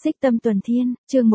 Xích Tâm Tuần Thiên, chương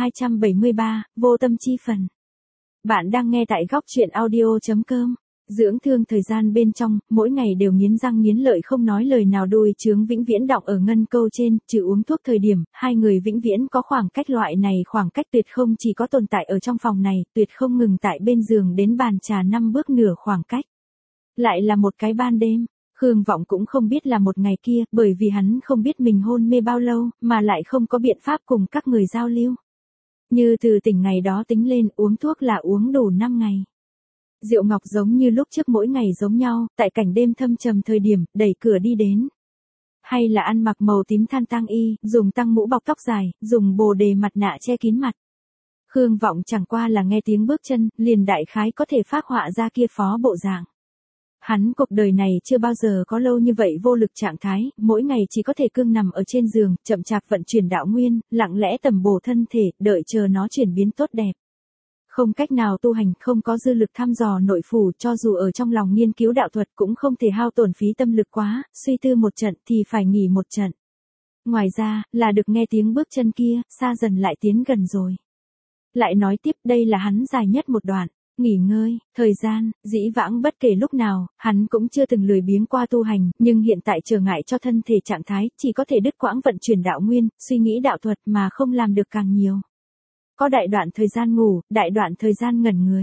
1273, Vô Tâm Chi Phần. Bạn đang nghe tại góc truyện audio.com. Dưỡng thương thời gian bên trong, mỗi ngày đều nghiến răng nghiến lợi không nói lời nào, đôi chướng vĩnh viễn đọng ở ngân câu trên, trừ uống thuốc thời điểm, hai người vĩnh viễn có khoảng cách, loại này khoảng cách tuyệt không chỉ có tồn tại ở trong phòng này, tuyệt không ngừng tại bên giường đến bàn trà 5 bước nửa khoảng cách. Lại là một cái ban đêm. Khương Vọng cũng không biết là một ngày kia, bởi vì hắn không biết mình hôn mê bao lâu, mà lại không có biện pháp cùng các người giao lưu. Như từ tỉnh ngày đó tính lên, uống thuốc là uống đủ 5 ngày. Diệu Ngọc giống như lúc trước mỗi ngày giống nhau, tại cảnh đêm thâm trầm thời điểm, đẩy cửa đi đến. Hay là ăn mặc màu tím than tang y, dùng tăng mũ bọc tóc dài, dùng bồ đề mặt nạ che kín mặt. Khương Vọng chẳng qua là nghe tiếng bước chân, liền đại khái có thể phác họa ra kia phó bộ dạng. Hắn cuộc đời này chưa bao giờ có lâu như vậy vô lực trạng thái, mỗi ngày chỉ có thể cương nằm ở trên giường, chậm chạp vận chuyển đạo nguyên, lặng lẽ tầm bổ thân thể, đợi chờ nó chuyển biến tốt đẹp. Không cách nào tu hành, không có dư lực thăm dò nội phủ, cho dù ở trong lòng nghiên cứu đạo thuật cũng không thể hao tổn phí tâm lực quá, suy tư một trận thì phải nghỉ một trận. Ngoài ra, là được nghe tiếng bước chân kia, xa dần lại tiến gần rồi. Lại nói tiếp, đây là hắn dài nhất một đoạn. Nghỉ ngơi, thời gian, dĩ vãng bất kể lúc nào, hắn cũng chưa từng lười biếng qua tu hành, nhưng hiện tại trở ngại cho thân thể trạng thái, chỉ có thể đứt quãng vận chuyển đạo nguyên, suy nghĩ đạo thuật mà không làm được càng nhiều. Có đại đoạn thời gian ngủ, đại đoạn thời gian ngẩn người.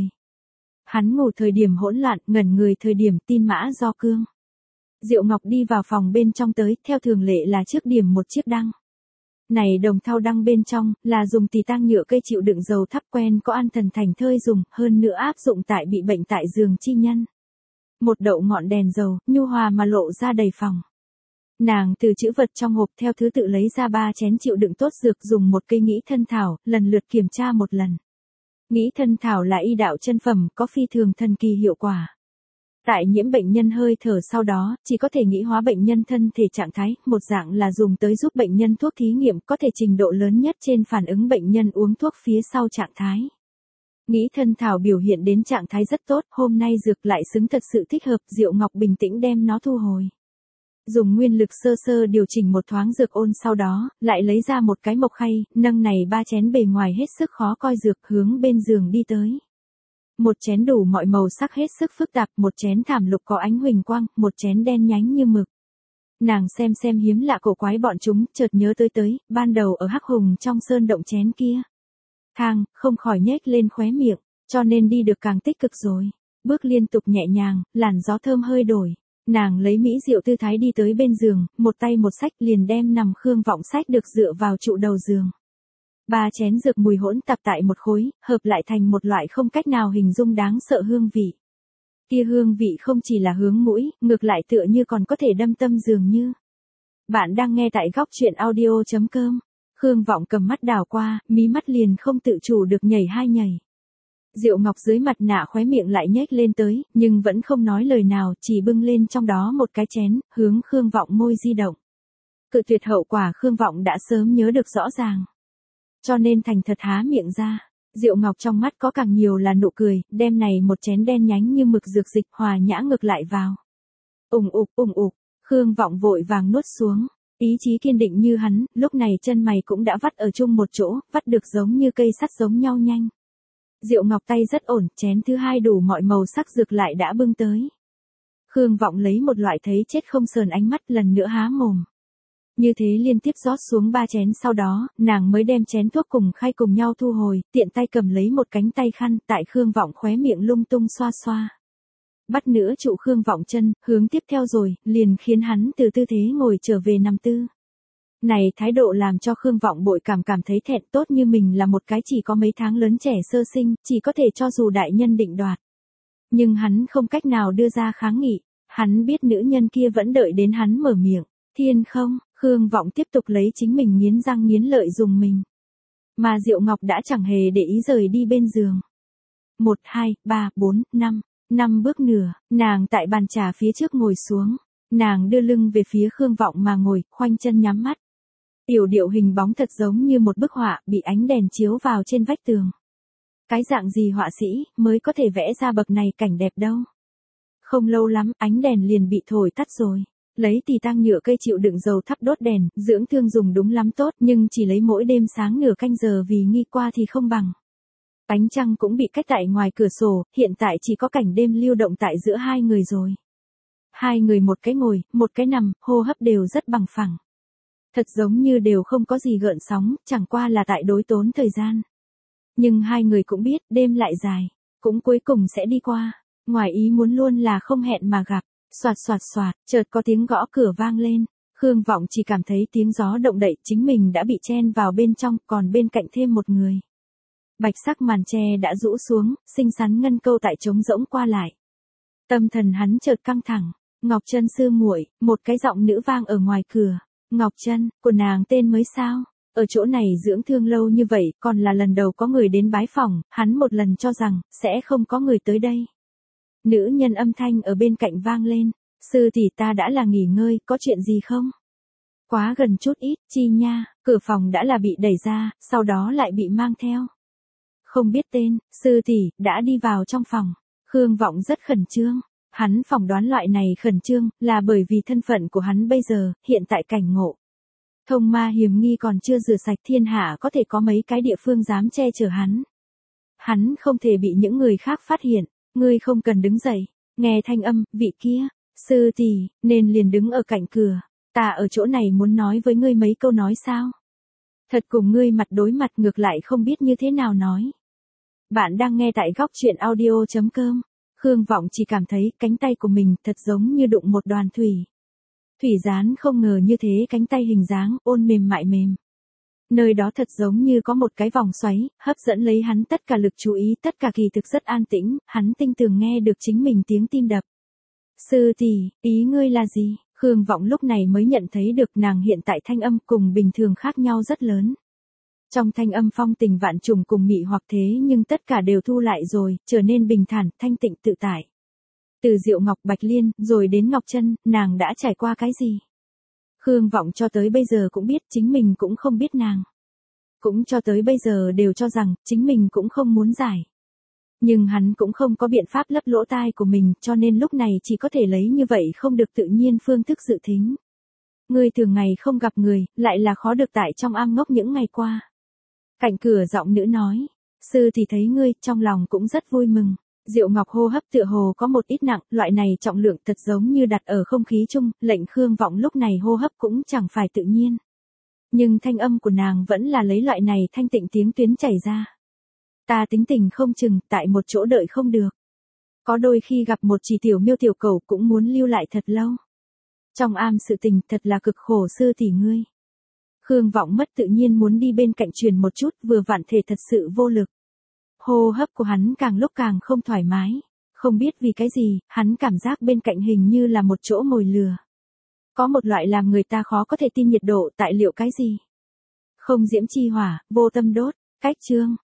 Hắn ngủ thời điểm hỗn loạn, ngẩn người thời điểm tin mã do cương. Diệu Ngọc đi vào phòng bên trong tới, theo thường lệ là trước điểm một chiếc đăng. Này đồng thau đăng bên trong, là dùng tỳ tang nhựa cây chịu đựng dầu thắp quen có an thần thành thơi dùng, hơn nữa áp dụng tại bị bệnh tại giường chi nhân. Một đậu ngọn đèn dầu, nhu hòa mà lộ ra đầy phòng. Nàng từ chữ vật trong hộp theo thứ tự lấy ra 3 chén chịu đựng tốt dược, dùng một cây nghĩ thân thảo, lần lượt kiểm tra một lần. Nghĩ thân thảo là y đạo chân phẩm, có phi thường thần kỳ hiệu quả. Tại nhiễm bệnh nhân hơi thở sau đó, chỉ có thể nghĩ hóa bệnh nhân thân thể trạng thái, một dạng là dùng tới giúp bệnh nhân thuốc thí nghiệm, có thể trình độ lớn nhất trên phản ứng bệnh nhân uống thuốc phía sau trạng thái. Nghĩ thân thảo biểu hiện đến trạng thái rất tốt, hôm nay dược lại xứng thật sự thích hợp, Diệu Ngọc bình tĩnh đem nó thu hồi. Dùng nguyên lực sơ sơ điều chỉnh một thoáng dược ôn sau đó, lại lấy ra một cái mộc khay, nâng này 3 chén bề ngoài hết sức khó coi dược hướng bên giường đi tới. Một chén đủ mọi màu sắc hết sức phức tạp, một chén thảm lục có ánh huỳnh quang, một chén đen nhánh như mực. Nàng xem hiếm lạ cổ quái bọn chúng, chợt nhớ tới, ban đầu ở Hắc Hùng trong sơn động chén kia. Thang, không khỏi nhếch lên khóe miệng, cho nên đi được càng tích cực rồi. Bước liên tục nhẹ nhàng, làn gió thơm hơi đổi. Nàng lấy mỹ diệu tư thái đi tới bên giường, một tay một sách liền đem nằm Khương Vọng sách được dựa vào trụ đầu giường. 3 chén dược mùi hỗn tạp tại một khối, hợp lại thành một loại không cách nào hình dung đáng sợ hương vị. Kia hương vị không chỉ là hướng mũi, ngược lại tựa như còn có thể đâm tâm dường như. Bạn đang nghe tại góc truyện audio.com. Khương Vọng cầm mắt đảo qua, mí mắt liền không tự chủ được nhảy 2 nhảy. Diệu Ngọc dưới mặt nạ khóe miệng lại nhếch lên tới, nhưng vẫn không nói lời nào, chỉ bưng lên trong đó một cái chén, hướng Khương Vọng môi di động. Cự tuyệt hậu quả Khương Vọng đã sớm nhớ được rõ ràng. Cho nên thành thật há miệng ra. Diệu Ngọc trong mắt có càng nhiều là nụ cười, đem này một chén đen nhánh như mực dược dịch hòa nhã ngược lại vào. Ùng ục, Khương Vọng vội vàng nuốt xuống. Ý chí kiên định như hắn, lúc này chân mày cũng đã vắt ở chung một chỗ, vắt được giống như cây sắt giống nhau nhanh. Diệu Ngọc tay rất ổn, chén thứ 2 đủ mọi màu sắc dược lại đã bưng tới. Khương Vọng lấy một loại thấy chết không sờn ánh mắt, lần nữa há mồm. Như thế liên tiếp rót xuống 3 chén sau đó, nàng mới đem chén thuốc cùng khay cùng nhau thu hồi, tiện tay cầm lấy một cánh tay khăn, tại Khương Vọng khóe miệng lung tung xoa xoa. Bắt nữa trụ Khương Vọng chân, hướng tiếp theo rồi, liền khiến hắn từ tư thế ngồi trở về nằm tư. Này thái độ làm cho Khương Vọng bội cảm thấy thẹn, tốt như mình là một cái chỉ có mấy tháng lớn trẻ sơ sinh, chỉ có thể cho dù đại nhân định đoạt. Nhưng hắn không cách nào đưa ra kháng nghị, hắn biết nữ nhân kia vẫn đợi đến hắn mở miệng. Thiên không, Khương Vọng tiếp tục lấy chính mình nghiến răng nghiến lợi dùng mình. Mà Diệu Ngọc đã chẳng hề để ý rời đi bên giường. 1, 2, 3, 4, 5 bước nửa, nàng tại bàn trà phía trước ngồi xuống. Nàng đưa lưng về phía Khương Vọng mà ngồi, khoanh chân nhắm mắt. Tiểu điệu hình bóng thật giống như một bức họa, bị ánh đèn chiếu vào trên vách tường. Cái dạng gì họa sĩ, mới có thể vẽ ra bậc này cảnh đẹp đâu. Không lâu lắm, ánh đèn liền bị thổi tắt rồi. Lấy tì tang nhựa cây chịu đựng dầu thắp đốt đèn, dưỡng thương dùng đúng lắm tốt, nhưng chỉ lấy mỗi đêm sáng nửa canh giờ vì nghi qua thì không bằng. Ánh trăng cũng bị cách tại ngoài cửa sổ, hiện tại chỉ có cảnh đêm lưu động tại giữa hai người rồi. Hai người một cái ngồi, một cái nằm, hô hấp đều rất bằng phẳng. Thật giống như đều không có gì gợn sóng, chẳng qua là tại đối tốn thời gian. Nhưng hai người cũng biết, đêm lại dài, cũng cuối cùng sẽ đi qua. Ngoài ý muốn luôn là không hẹn mà gặp. Soạt soạt soạt, chợt có tiếng gõ cửa vang lên. Khương Vọng chỉ cảm thấy tiếng gió động đậy, chính mình đã bị chen vào bên trong, còn bên cạnh thêm một người. Bạch sắc màn tre đã rũ xuống, xinh xắn ngân câu tại trống rỗng qua lại. Tâm thần hắn chợt căng thẳng. Ngọc Trân sư muội, một cái giọng nữ vang ở ngoài cửa. Ngọc Trân, của nàng tên mới sao? Ở chỗ này dưỡng thương lâu như vậy, còn là lần đầu có người đến bái phỏng, hắn một lần cho rằng, sẽ không có người tới đây. Nữ nhân âm thanh ở bên cạnh vang lên. Sư tỷ ta đã là nghỉ ngơi, có chuyện gì không? Quá gần chút ít, chi nha, cửa phòng đã là bị đẩy ra, sau đó lại bị mang theo. Không biết tên, sư tỷ, đã đi vào trong phòng. Khương Vọng rất khẩn trương. Hắn phỏng đoán loại này khẩn trương, là bởi vì thân phận của hắn bây giờ, hiện tại cảnh ngộ. Thông ma hiểm nghi còn chưa rửa sạch thiên hạ có thể có mấy cái địa phương dám che chở hắn. Hắn không thể bị những người khác phát hiện, ngươi không cần đứng dậy, nghe thanh âm, vị kia, sư tỷ, nên liền đứng ở cạnh cửa, ta ở chỗ này muốn nói với ngươi mấy câu nói sao? Thật cùng ngươi mặt đối mặt ngược lại không biết như thế nào nói. Bạn đang nghe tại góc truyện audio.com. Khương Vọng chỉ cảm thấy cánh tay của mình thật giống như đụng một đoàn thủy. Thủy gián không ngờ như thế cánh tay hình dáng ôn mềm mại mềm. Nơi đó thật giống như có một cái vòng xoáy, hấp dẫn lấy hắn tất cả lực chú ý, tất cả kỳ thực rất an tĩnh, hắn tinh tường nghe được chính mình tiếng tim đập. Sư tỷ, ý ngươi là gì? Khương Vọng lúc này mới nhận thấy được nàng hiện tại thanh âm cùng bình thường khác nhau rất lớn. Trong thanh âm phong tình vạn trùng cùng mị hoặc thế nhưng tất cả đều thu lại rồi, trở nên bình thản, thanh tịnh tự tại. Từ Diệu Ngọc Bạch Liên, rồi đến Ngọc Trân, nàng đã trải qua cái gì? Khương Vọng cho tới bây giờ cũng biết chính mình cũng không biết nàng. Cũng cho tới bây giờ đều cho rằng chính mình cũng không muốn giải. Nhưng hắn cũng không có biện pháp lấp lỗ tai của mình cho nên lúc này chỉ có thể lấy như vậy không được tự nhiên phương thức dự thính. Ngươi thường ngày không gặp người, lại là khó được tại trong am ngốc những ngày qua. Cạnh cửa giọng nữ nói, sư thì thấy ngươi trong lòng cũng rất vui mừng. Diệu Ngọc hô hấp tựa hồ có một ít nặng, loại này trọng lượng thật giống như đặt ở không khí chung, lệnh Khương Vọng lúc này hô hấp cũng chẳng phải tự nhiên. Nhưng thanh âm của nàng vẫn là lấy loại này thanh tịnh tiếng tuyến chảy ra. Ta tính tình không chừng, tại một chỗ đợi không được. Có đôi khi gặp một chỉ tiểu miêu tiểu cầu cũng muốn lưu lại thật lâu. Trong am sự tình thật là cực khổ sư tỷ ngươi. Khương Vọng mất tự nhiên muốn đi bên cạnh truyền một chút, vừa vặn thể thật sự vô lực. Hô hấp của hắn càng lúc càng không thoải mái. Không biết vì cái gì, hắn cảm giác bên cạnh hình như là một chỗ mồi lửa. Có một loại làm người ta khó có thể tin nhiệt độ tại liệu cái gì. Không diễm chi hỏa, vô tâm đốt, cách chương.